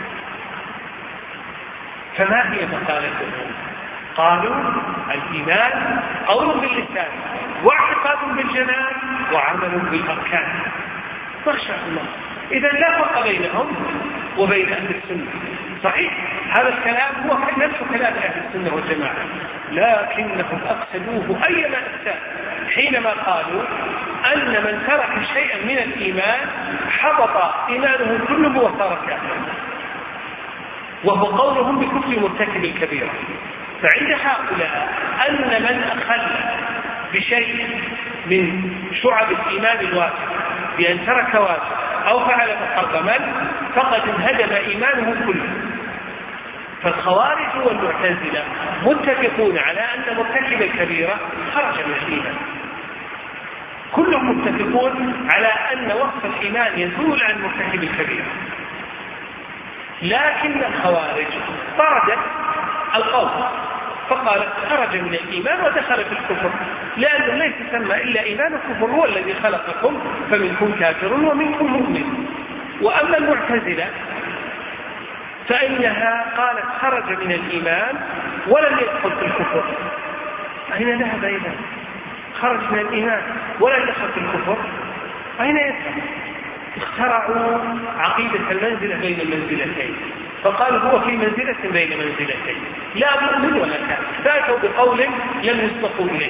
فما هي مقالتهم؟ قالوا: الإيمان قول باللسان واعتقاد بالجنان وعمل بالأركان. ما شاء الله. إذا لا فرق بينهم وبين أهل السنة. صحيح هذا الكلام هو نفس كلام أهل السنة والجماعة، لكنهم أقصدوه أيما أقسام حينما قالوا أن من ترك شيئا من الإيمان حبط إيمانه كله وصار كافرا، وهو قولهم بكفر مرتكب الكبيرة. فعند هؤلاء أن من أخل بشيء من شعب الإيمان الواجب بأن ترك واجب أو فعل محرما فقد انهدم إيمانه كله. فالخوارج والمعتزلة متفقون على أن مرتكب الكبيرة خرج من الإيمان، كلهم متفقون على أن وصف الإيمان يزول عن مرتكب الكبيرة. لكن الخوارج طردت القول فقالت خرج من الإيمان ودخل في الكفر، لأنه ليس سمى إلا إيمان الكفر، هو الذي خلقكم فمنكم كافر ومنكم مؤمن. وأما المعتزلة فإنها قالت خرج من الإيمان ولم يدخل في الكفر. أين ذهب إذن؟ خرج من الإيمان ولم يدخل في الكفر، أين يذهب؟ اخترعوا عقيدة المنزلة بين المنزلتين، فقالوا هو في منزلة بين منزلتين، لا مؤمن ولا كافر، فاتوا بقول لم يسبقوا إليه.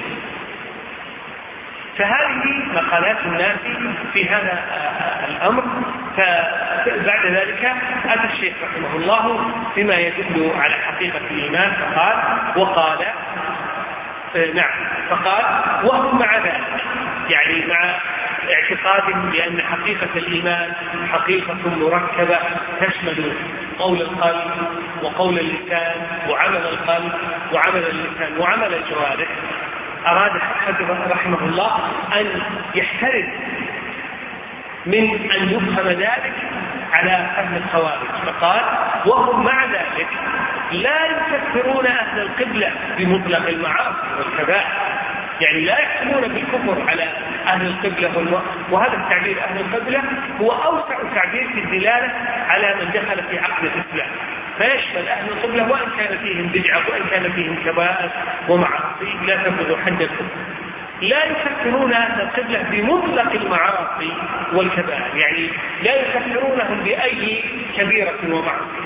فهذه مقالات الناس في هذا الأمر. فبعد ذلك أتى الشيخ رحمه الله بما يدل على حقيقة الإيمان فقال وقال نعم فقال وهم مع ذلك، يعني مع اعتقاد بأن حقيقة الإيمان حقيقة مركبة تشمل قول القلب وقول اللسان وعمل القلب وعمل اللسان وعمل الجوارح. أراد حفظه رحمه الله أن يحترز من أن يفهم ذلك على فهم الخوارج، فقال وهم مع ذلك لا يكفرون أهل القبلة بمطلق المعاصي والكبائر، يعني لا يحكمون بالكفر على أهل القبلة والم... وهذا التعبير أهل القبلة هو أوسع تعبير في الدلالة على من دخل في عقد الإسلام، فيشمل أهل القبلة وإن كان فيهم بدعة وإن كان فيهم كبائر ومعاصي لا تبلغ حد الكفر. لا يكفرون أهل القبلة بمطلق المعاصي والكبائر، يعني لا يكفرونهم بأي كبيرة ومعصية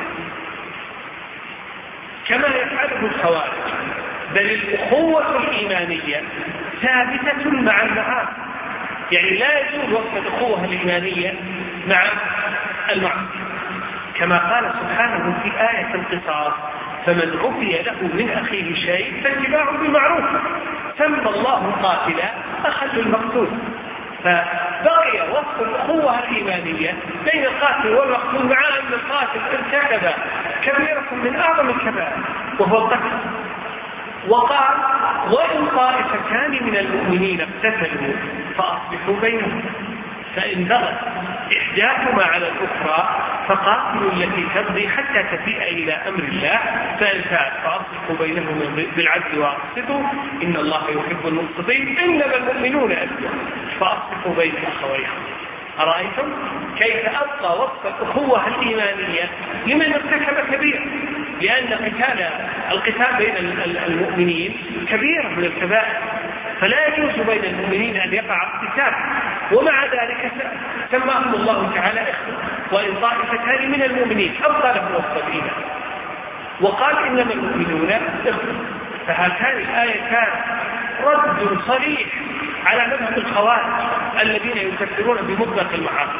كما يفعله الخوارج، بل الأخوة الإيمانية ثابتة مع المعاصي، يعني لا يجوز وصف الأخوة الإيمانية مع المعاصي، كما قال سبحانه في آية القصاص فمن عفي له من أخيه شيء فاتباع بالمعروف سمى الله قاتلا أخذ المقتول. فبقي وصف الأخوة الإيمانية بين القاتل والمقتول مع أن القاتل ارتكب كبيرة من أعظم الكبائر وهو القتل. وقال وإن طائفتان من المؤمنين اقتتلوا فأصلحوا بينهم فإن بغت إحداهما على الأخرى فقاتلوا التي تبغي حتى تفيء إلى أمر الله فإن فاءت فأصلحوا بينهم بالعدل وأقسطوا إن الله يحب المقسطين إنما المؤمنون إخوة فأصلحوا بين أخويكم. أرأيتم كيف أبقى وصف الأخوة الإيمانية لمن ارتكب كبيرة، لأن قتال القتال بين المؤمنين كبيرة من الكبائر، فلا يجوز بين المؤمنين أن يقع اقتتال، ومع ذلك سماهم الله تعالى إخوة وإن طائفتان من المؤمنين أبقى له وصف الإيمان وقال إنما المؤمنون إخوة. فهاتان الآيتان رد صريح على مذهب الخوارج الذين يكفرون بمطلق المعاصي.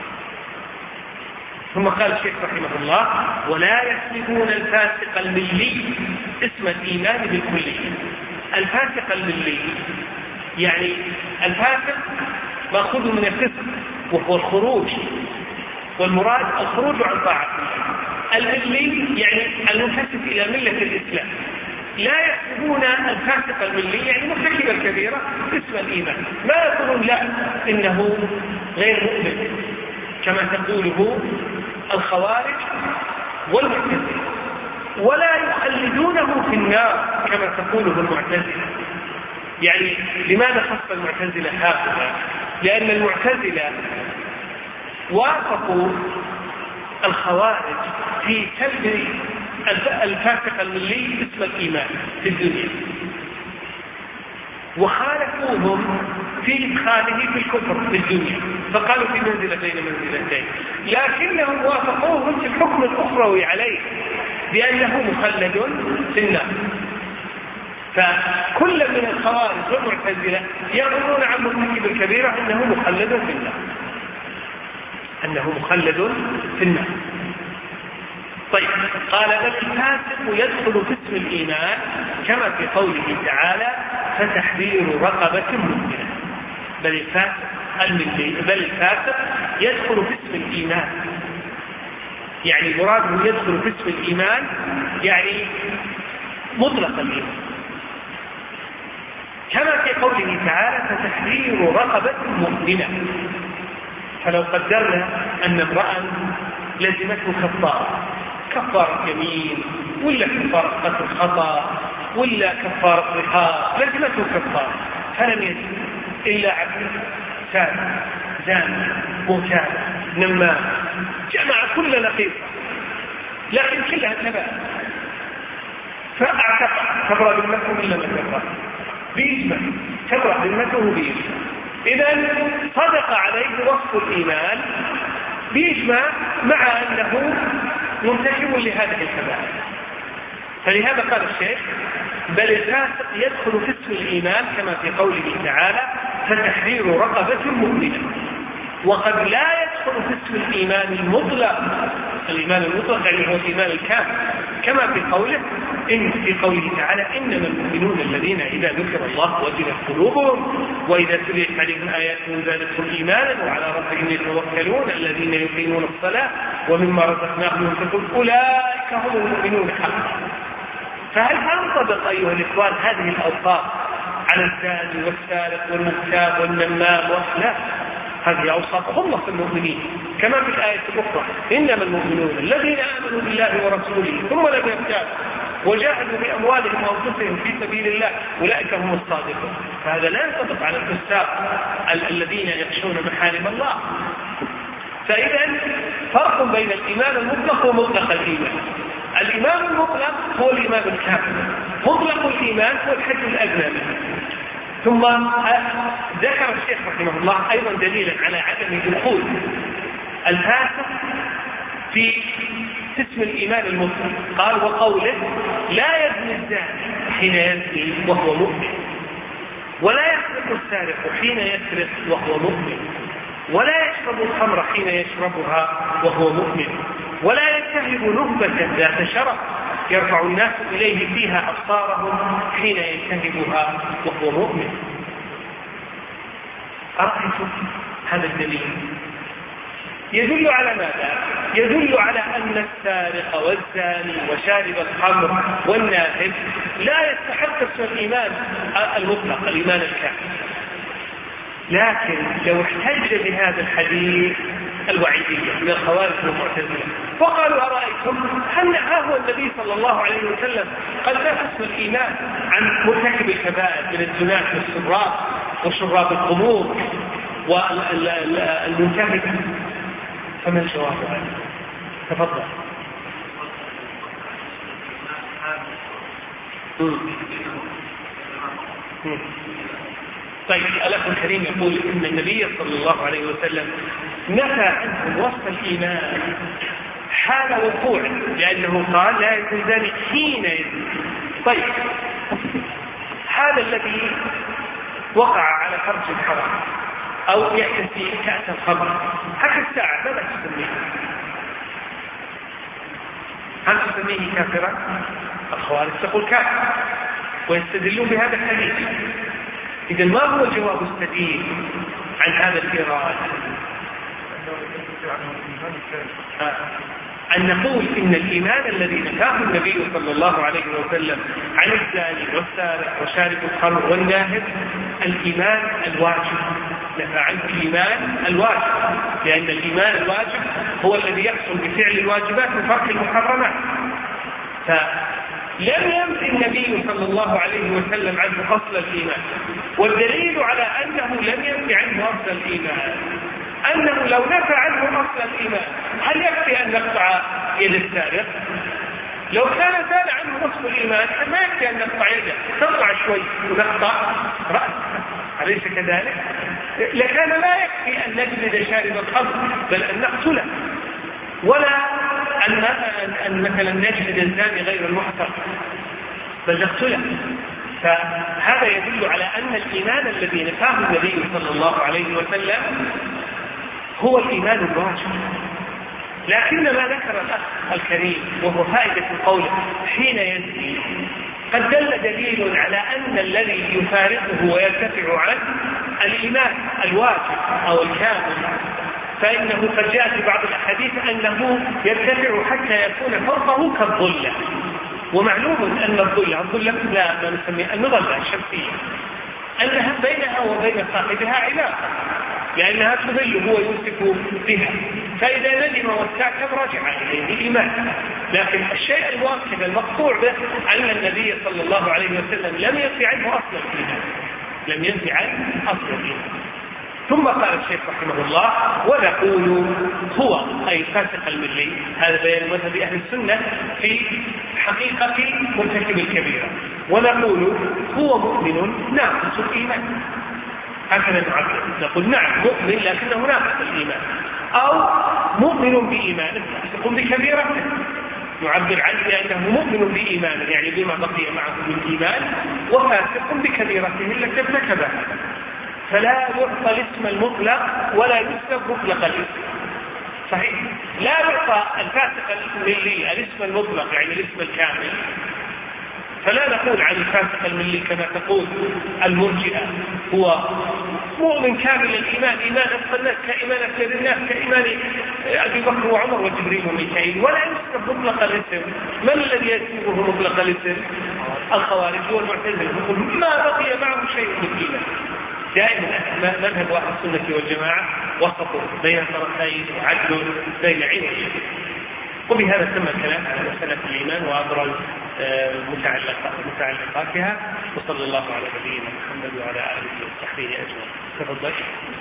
ثم قال الشيخ رحمه الله ولا يسلبون الفاسق الملي اسم الإيمان بالكلية. الفاسق الملي يعني الفاسق مأخوذ من الفسق وهو الخروج، والمراد الخروج عن طاعة الله. الملي يعني المنتسب إلى ملة الإسلام. لا يحسبون الفاسق الملي يعني مرتكب الكبيرة اسم الإيمان، ما يقولون لا إنه غير مؤمن كما تقوله الخوارج والمعتزلة، ولا يخلدونه في النار كما تقوله المعتزلة. يعني لماذا خص المعتزلة هكذا؟ لأن المعتزلة وافقوا الخوارج في سلب الفاسق الملي اسم الإيمان في الدنيا، وخالفوهم في إدخاله في الكفر في الدنيا، فقالوا في منزلة بين منزلتين، لكنهم وافقوهم في الحكم الأخروي عليه بأنه مخلد في النار. فكل من الخوارج والمعتزلة يقولون عن مرتكب الكبيرة أنه مخلد في النار، أنه مخلد في النار. طيب قال بل الفاسق يدخل في اسم الإيمان كما في قوله تعالى فتحرير رقبة مؤمنة. بل الفاسق الملي بل الفاسق يدخل في اسم الإيمان، يعني مراده يدخل في اسم الإيمان يعني مطلق الإيمان، كما في قوله تعالى فتحرير رقبة مؤمنة. فلو قدرنا أن امرأ لزمته كفارة كفارة يمين ولا كفارة قتل خطأ ولا كفارة رقاب، لزمته كفارة فلم يزم إلا عبد سارق زاني مغتاب نمام جمع كل نقيض لكن كلها كبائر، فأعتقد تبرأ ذمته إلا ما تبرأ بإجماع، تبرأ ذمته بإجماع. إذن صدق عليه وصف الإيمان بإجماع مع أنه مرتكب لهذه الكبائر. فلهذا قال الشيخ بل الفاسق يدخل في اسم الإيمان كما في قوله تعالى فتحرير رقبة مؤمنة. وقد لا يدخل في اسم الإيمان المطلق، الإيمان المطلق يعني هو الإيمان الكامل كما في قوله إن في قوله تعالى إنما المؤمنون الذين إذا ذكر الله وجلت قلوبهم وإذا تليت عليهم آياته زادتهم إيمانا وعلى ربهم يتوكلون الذين يقيمون الصلاة ومما رزقناهم ينفقون أولئك هم المؤمنون حقا. فهل تنطبق أيها الإخوان هذه الأوصاف على الزاني والسارق والمغتاب والنمام والخلاف؟ هذه أوصاف خلص المؤمنين كما في الآية الأخرى إنما المؤمنون الذين آمنوا بالله ورسوله ثم لم يرتابوا وجاهدوا بأموالهم وأنفسهم في سبيل الله أولئك هم الصادقون. فهذا لا ينطبق على الفساق الذين يخشون محارم الله. فإذا فرق بين الإيمان المطلق ومطلق الإيمان. الإيمان المطلق هو الإيمان الكامل، مطلق الإيمان هو الحد الأدنى منه. ثم ذكر الشيخ رحمه الله أيضا دليلا على عدم دخول الفاسق في اسم الإيمان المطلق، قال وقوله لا يزني الزاني حين يزني وهو مؤمن، ولا يسرق السارق حين يسرق وهو مؤمن، ولا يشرب الخمر حين يشربها وهو مؤمن، ولا يتهب نهبة ذات شرف يرفع الناس إليه فيها أبصارهم حين ينتهبها وهو مؤمن. أرأيتم هذا الدليل يدل على ماذا؟ يدل على أن السارق والزاني وشارب الخمر والناهب لا يستحق اسم الإيمان المطلق الإيمان الكامل. لكن لو احتج بهذا الحديث الوعيدية من الخوارج والمعتزلة وقالوا أرأيتم هل ها هو النبي صلى الله عليه وسلم قد لا اسم الإيمان عن مرتكب الكبائر من الزنات والسراق وشراب الخمور والمنتهب، فما الجواب عنه؟ تفضل. طيب الأخ الكريم يقول إن النبي صلى الله عليه وسلم نفى عنه وصف الإيمان حال وقوع، لأنه قال لا يكون ذلك حين يزني. طيب هذا الذي وقع على فرج الحرام أو يحتسي كأس الخمر حتى الساعة ماذا تسميه؟ هل تسميه كافرا؟ الخوارج تقول كافر ويستدلون بهذا الحديث. إذا ما هو الجواب السديد عن هذا الإيراد؟ أن نقول إن الإيمان الذي نفاه النبي صلى الله عليه وسلم عن الزاني والسارق وشارب الخمر والناهب الإيمان الواجب، نفى عنه الإيمان الواجب، لأن الإيمان الواجب هو الذي يحصل بفعل الواجبات وترك المحرمات. فلم ينفي النبي صلى الله عليه وسلم عنه أصل الإيمان، والدليل على أنه لم ينفي عنه أصل الإيمان أنه لو نفى عنه أصل الإيمان هل يكفي أن نقطع يد السارق؟ لو كان زال عنه نصف الإيمان ما يكفي أن نقطع يده، نقطع شوي ونقطع رأس، أليس كذلك؟ لكان لا يكفي أن نجلد شارب الخمر بل أن نقتله، ولا أن, أن مثلا نجلد الزاني غير المحصن بل نقتله. فهذا يدل على أن الإيمان الذي نفاه النبي صلى الله عليه وسلم هو الإيمان الواجب. لكن ما ذكر الأخ الكريم وهو فائدة قوله حين يزني قد دل دليل على أن الذي يفارقه ويرتفع عنه الإيمان الواجب أو الكامل، فإنه قد جاء في بعض الأحاديث أنه يرتفع حتى يكون فوقه كالظلة. ومعلوم أن الظلة الظلة لا ما نسميها المظلة الشمسية أنها بينها وبين صاحبها علاقة، لأنها تظل هو يمسك بها، فإذا ندم واستعتب رجع إليه الإيمان. لكن الشيء الواقع المقطوع به أن النبي صلى الله عليه وسلم لم ينفي عنه أصل الإيمان، لم ينفي عنه أصل الإيمان. ثم قال الشيخ رحمه الله ونقول هو أي فاسق الملي، هذا بيان مذهب أهل السنة في حقيقة مرتكب الكبيرة، ونقول هو مؤمن ناقص الإيمان، هكذا نعبر، نقول نعم مؤمن لكنه ناقص الإيمان، أو مؤمن بإيمانه فاسق بكبيرته، نعبر عنه بأنه مؤمن بإيمانه يعني بما بقي معه من إيمان، وفاسق بكبيرته التي ارتكبها. فلا يعطى الاسم المطلق ولا يسلب مطلق الاسم، صحيح؟ لا يعطى الفاسق الملي الاسم المطلق يعني الاسم الكامل، فلا نقول عن الفاسق الملي كما تقول المرجئة هو مؤمن كامل الإيمان، إيمان أفضل الناس كإيمان أكثر الناس كإيمان أبي بكر وعمر وجبريل وميكائيل، ولا يسلب مطلق الاسم. من الذي يسلبه مطلق الاسم؟ الخوارج والمعتزلة، ما بقي معه شيء من الإيمان. دائما مذهب أهل السنة والجماعة وسطوا بين طرفين وعدلوا بين عين وشر. وبهذا تم الكلام على مسألة الإيمان وأبرز متعلقاتها. وصلى الله على نبينا محمد وعلى آله وصحبه أجمعين. تفضل.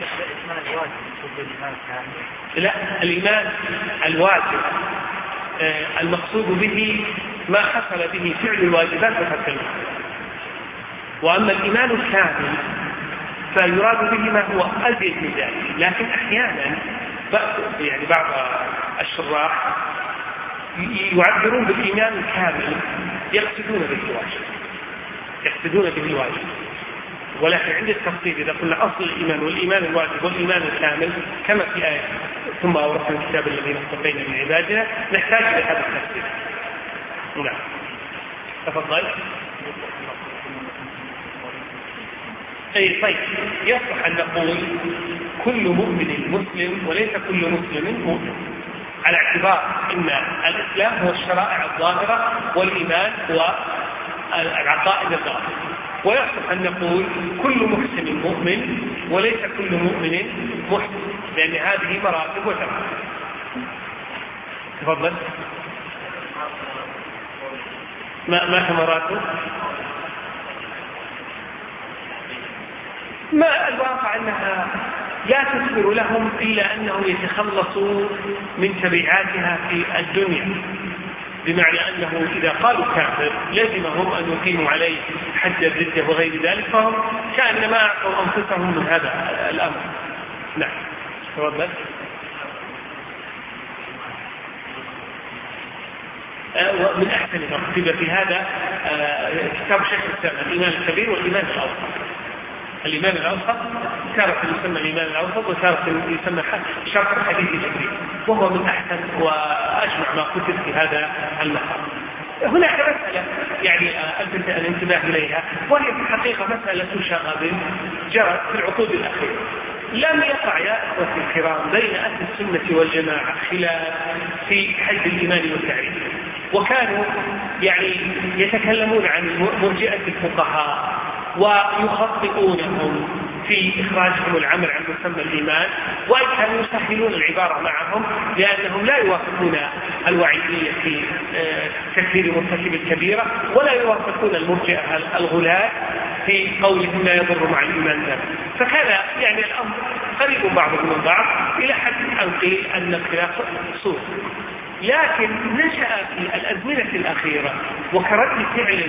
لا، الإيمان الواجب المقصود به ما حصل به فعل الواجبات وترك المحرمات. وأما الإيمان الكامل فيراد به ما هو أزيد من ذلك. لكن أحيانا يعني بعض الشراح يعبرون بالإيمان الكامل يقصدون به الواجب يقصدون به الواجب ولكن عند التفصيل إذا قلنا أصل الإيمان والإيمان الواجب والإيمان الكامل كما في آية ثم أورثنا الكتاب الذين اصطفينا من عبادنا نحتاج إلى هذا التفصيل. نعم تفضل. أي طيب، يصح أن نقول كل مؤمن مسلم وليس كل مسلم مؤمن، على اعتبار أن الإسلام هو الشرائع الظاهرة والإيمان هو العقائد الظاهرة. ويصح أن نقول كل محسن مؤمن وليس كل مؤمن محسن، لأن هذه مراتب وتراتب. تفضل. ما ما كمراتب؟ ما الواقع أنها لا تثمر لهم إلا أنهم يتخلصوا من تبعاتها في الدنيا، بمعنى أنه إذا قالوا كافر لازمهم أن يقيموا عليه حد الردة وغير ذلك، فهم كأنما أعطوا أنفسهم من هذا الأمر. نعم تفضل. ومن أحسن ما كتب في هذا كتاب شيخ الإسلام الإيمان الكبير والإيمان الأوسط. الإيمان الأوسط تارة يسمى الإيمان الأوسط وتارة يسمى شرط حديث جبريل، وهو من أحسن وأجمع ما كتب في هذا المقام. هناك مسألة يعني ألفت الانتباه إليها، وهي في الحقيقة مسألة شغب جرت في العقود الأخيرة. لم يقع يا أخوتي الكرام بين أهل السنة والجماعة خلاف في حد الإيمان والتعريف، وكانوا يعني يتكلمون عن مرجئة الفقهاء ويخطئونهم في إخراجهم العمل عن مسمى الإيمان، وأن كانوا يسهلون العبارة معهم لأنهم لا يوافقون الوعيدية في تكفير مرتكب الكبيرة، ولا يوافقون المرجئة الغلاة في قولهم لا يضر مع الإيمان ذلك. فكان يعني الأمر قريب بعضهم من بعض إلى حد أن قيل أن الخلاف صور. لكن نشأ في الأزمنة الأخيرة وكرد فعل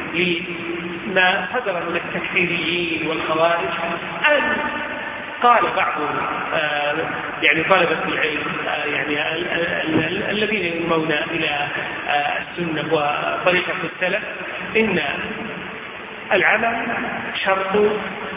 لما صدر من التكفيريين والخوارج أن قال بعض آه يعني طلبة العلم آه يعني الذين ينمون إلى آه السنة وطريقة السلف إن العمل شرط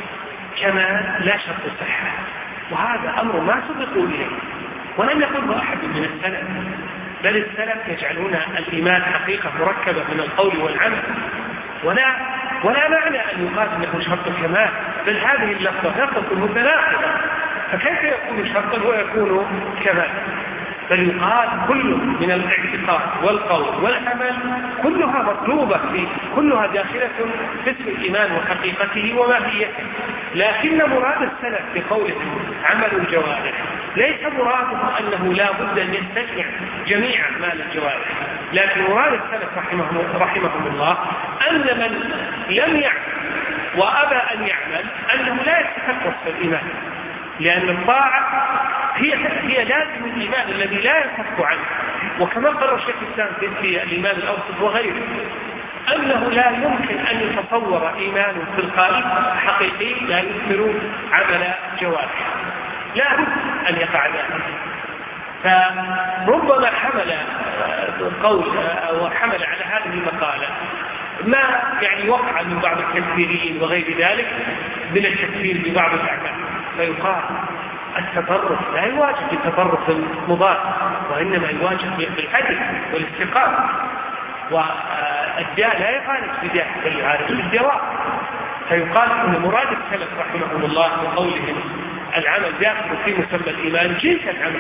كما لا شرط صحة، وهذا أمر ما سبقوا إليه ولم يقله أحد من السلف، بل السلف يجعلون الإيمان حقيقة مركبة من القول والعمل، ولا ولا معنى أن يقال أنه شرط الكمال، بل هذه اللفظة لفظة متناقضة، فكيف يكون شرطا ويكون كمال؟ بل يقال كل من الاعتقاد والقول والعمل كلها مطلوبة في كلها داخلة في اسم الإيمان وحقيقته وماهيته. لكن مراد السلف بقولهم عمل الجوارح ليس مراده أنه لا بد أن يستجمع جميع أعمال الجوارح، لكن مراد السلف رحمهم, رحمهم الله أن من لم يعمل وأبى أن يعمل أنه لا يستحق وصف الإيمان، لأن الطاعة هي هي لازم الإيمان الذي لا ينفك عنه. وكما قرر الشيخ الإسلام في الإيمان الأوسط وغيره أنه لا يمكن أن يتصور إيمان تلقائي حقيقي لا يثمر عمل جوارح، لا بد أن يقع ذلك. فربما حمل قول أو حمل على هذه المقالة ما يعني وقع من بعض التكفيريين وغير ذلك من التكفير ببعض الأعمال، فيقال التطرف لا يواجه بالتطرف المضاد، وإنما يواجه بالعدل والاستقامة، والداء لا يعالج بداء بل يعالج بالدواء. فيقال أن مراد السلف رحمهم الله وقولهم العمل داخل في مسمى الإيمان جنس العمل،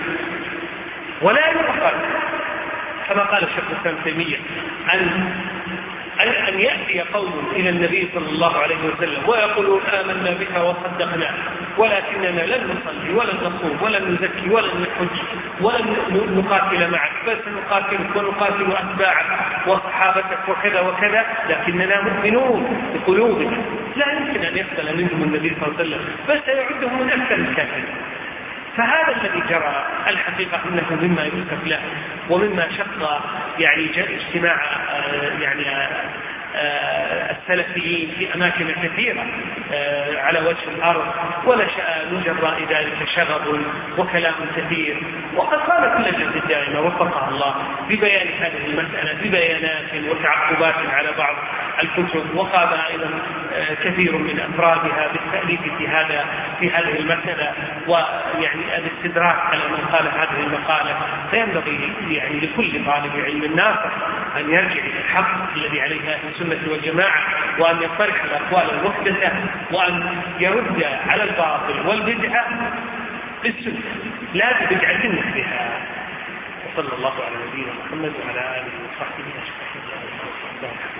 ولا يقال كما قال الشيخ الإسلام ابن تيمية أن أن يأتي قوم إلى النبي صلى الله عليه وسلم ويقولون آمنا بك وصدقنا ولكننا لن نصلي ولن نصوم ولن نزكي ولن نحج ولن نقاتل معك، بل سنقاتلك ونقاتل أتباعك وصحابتك وكذا وكذا، لكننا مؤمنون بقلوبنا. لا يمكن أن يقبل منهم النبي صلى الله عليه وسلم، بل سيعدهم من أكثر الكافرين. فهذا الذي جرى الحقيقة أنه مما يؤسف له ومما شق يعني اجتماع يعني السلفيين في أماكن كثيرة على وجه الأرض، ونشأ من جراء ذلك شغب وكلام كثير. وقد قامت اللجنة الدائمة وفقها الله ببيان هذه المسألة ببيانات وتعقبات على بعض الكتب، وقام أيضا كثير من أفرادها بالتأليف في هذا في هذه المسألة ويعني الاستدراك على من قال هذه المقالة. فينبغي يعني لكل طالب علم ناصح أن يرجع إلى الحق الذي عليه أهل السنة والجماعة، وأن يطرح الأقوال المحدثة، وأن يرد على الباطل والبدعة بالسنة لا ببدعة مثلها. وصلى الله على نبينا محمد وعلى آله وصحبه أجمعين.